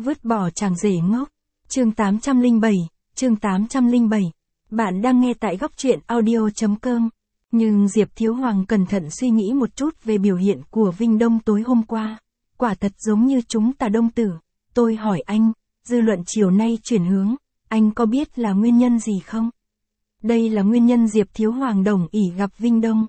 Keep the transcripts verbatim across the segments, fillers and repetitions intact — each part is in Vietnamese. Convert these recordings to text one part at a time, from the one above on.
Vứt bỏ chàng rể ngốc. Chương tám trăm lẻ bảy, chương tám trăm lẻ bảy. Bạn đang nghe tại góc truyện audio chấm com. Nhưng Diệp Thiếu Hoàng cẩn thận suy nghĩ một chút về biểu hiện của Vinh Đông tối hôm qua. Quả thật giống như chúng ta Đông tử. Tôi hỏi anh, dư luận chiều nay chuyển hướng, anh có biết là nguyên nhân gì không? Đây là nguyên nhân Diệp Thiếu Hoàng đồng ý gặp Vinh Đông.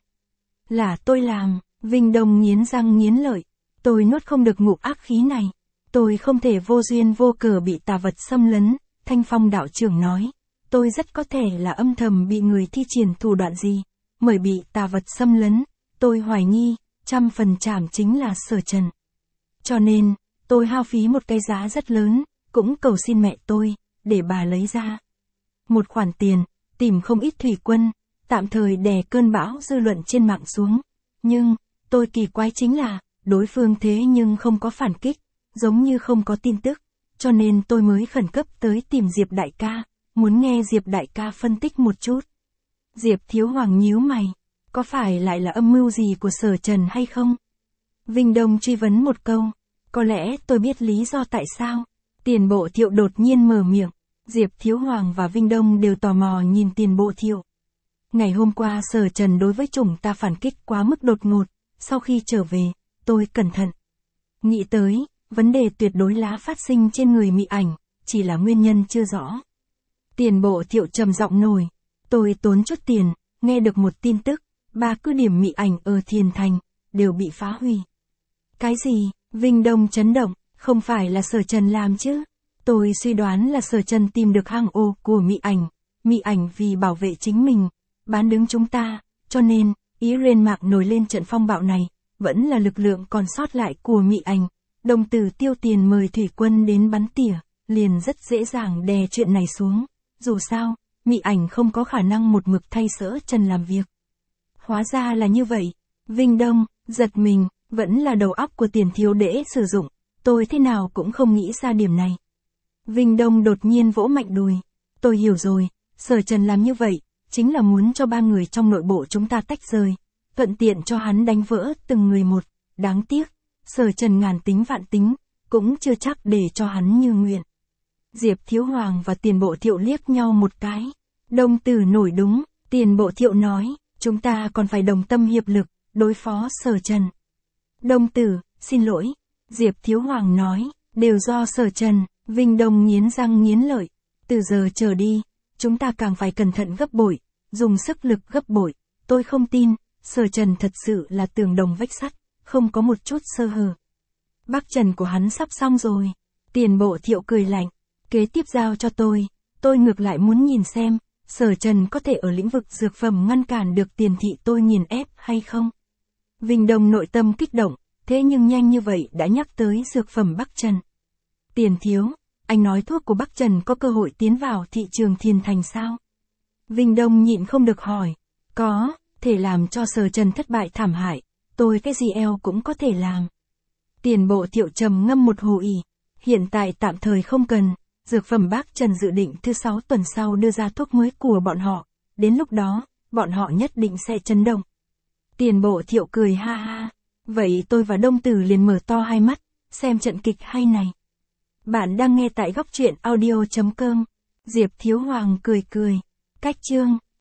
Là tôi làm, Vinh Đông nghiến răng nghiến lợi. Tôi nuốt không được ngụm ác khí này. Tôi không thể vô duyên vô cớ bị tà vật xâm lấn, Thanh Phong đạo trưởng nói. Tôi rất có thể là âm thầm bị người thi triển thủ đoạn gì, mới bị tà vật xâm lấn. Tôi hoài nghi, trăm phần chảm chính là Sở Trần. Cho nên, tôi hao phí một cái giá rất lớn, cũng cầu xin mẹ tôi, để bà lấy ra một khoản tiền, tìm không ít thủy quân, tạm thời đè cơn bão dư luận trên mạng xuống. Nhưng, tôi kỳ quái chính là, đối phương thế nhưng không có phản kích, giống như không có tin tức, cho nên tôi mới khẩn cấp tới tìm Diệp đại ca, muốn nghe Diệp đại ca phân tích một chút. Diệp Thiếu Hoàng nhíu mày, có phải lại là âm mưu gì của Sở Trần hay không? Vinh Đông truy vấn một câu, có lẽ tôi biết lý do tại sao. Tiền Bộ Thiệu đột nhiên mở miệng, Diệp Thiếu Hoàng và Vinh Đông đều tò mò nhìn Tiền Bộ Thiệu. Ngày hôm qua Sở Trần đối với chúng ta phản kích quá mức đột ngột, sau khi trở về, tôi cẩn thận nghĩ tới, vấn đề tuyệt đối lá phát sinh trên người Mị Ảnh, chỉ là nguyên nhân chưa rõ. Tiền Bộ Thiệu trầm giọng nổi, tôi tốn chút tiền, nghe được một tin tức, ba cứ điểm Mị Ảnh ở Thiền Thành, đều bị phá hủy. Cái gì? Vinh Đông chấn động, không phải là Sở Trần làm chứ? Tôi suy đoán là Sở Trần tìm được hang ổ của Mị Ảnh, Mị Ảnh vì bảo vệ chính mình, bán đứng chúng ta, cho nên, ý rên mạc nổi lên trận phong bạo này, vẫn là lực lượng còn sót lại của Mị Ảnh. Đồng tử tiêu tiền mời thủy quân đến bắn tỉa, liền rất dễ dàng đè chuyện này xuống. Dù sao, Mị Ảnh không có khả năng một mực thay Sở Trần làm việc. Hóa ra là như vậy. Vinh Đông, giật mình, vẫn là đầu óc của Tiền thiếu đễ sử dụng. Tôi thế nào cũng không nghĩ ra điểm này. Vinh Đông đột nhiên vỗ mạnh đùi. Tôi hiểu rồi, Sở Trần làm như vậy, chính là muốn cho ba người trong nội bộ chúng ta tách rời. Thuận tiện cho hắn đánh vỡ từng người một. Đáng tiếc, Sở Trần ngàn tính vạn tính, cũng chưa chắc để cho hắn như nguyện. Diệp Thiếu Hoàng và Tiền Bộ Thiệu liếc nhau một cái. Đông tử nổi đúng, Tiền Bộ Thiệu nói, chúng ta còn phải đồng tâm hiệp lực, đối phó Sở Trần. Đông tử, xin lỗi. Diệp Thiếu Hoàng nói, đều do Sở Trần. Vinh Đông nghiến răng nghiến lợi. Từ giờ trở đi, chúng ta càng phải cẩn thận gấp bội, dùng sức lực gấp bội. Tôi không tin, Sở Trần thật sự là tường đồng vách sắt, không có một chút sơ hở. Bác Trần của hắn sắp xong rồi. Tiền Bộ Thiệu cười lạnh, kế tiếp giao cho tôi. Tôi ngược lại muốn nhìn xem, Sở Trần có thể ở lĩnh vực dược phẩm ngăn cản được Tiền thị tôi nghiền ép hay không. Vinh Đông nội tâm kích động, thế nhưng nhanh như vậy đã nhắc tới dược phẩm Bắc Trần. Tiền thiếu, anh nói thuốc của Bắc Trần có cơ hội tiến vào thị trường Thiền Thành sao? Vinh Đông nhịn không được hỏi. Có, thể làm cho Sở Trần thất bại thảm hại, tôi cái gì eo cũng có thể làm. Tiền Bộ Thiệu trầm ngâm một hồi, hiện tại tạm thời không cần, dược phẩm Bắc Trần dự định thứ sáu tuần sau đưa ra thuốc mới của bọn họ, đến lúc đó, bọn họ nhất định sẽ chấn động. Tiền Bộ Thiệu cười ha ha, vậy tôi và Đông tử liền mở to hai mắt, xem trận kịch hay này. Bạn đang nghe tại góc truyện audio chấm com. Diệp Thiếu Hoàng cười cười. Cách chương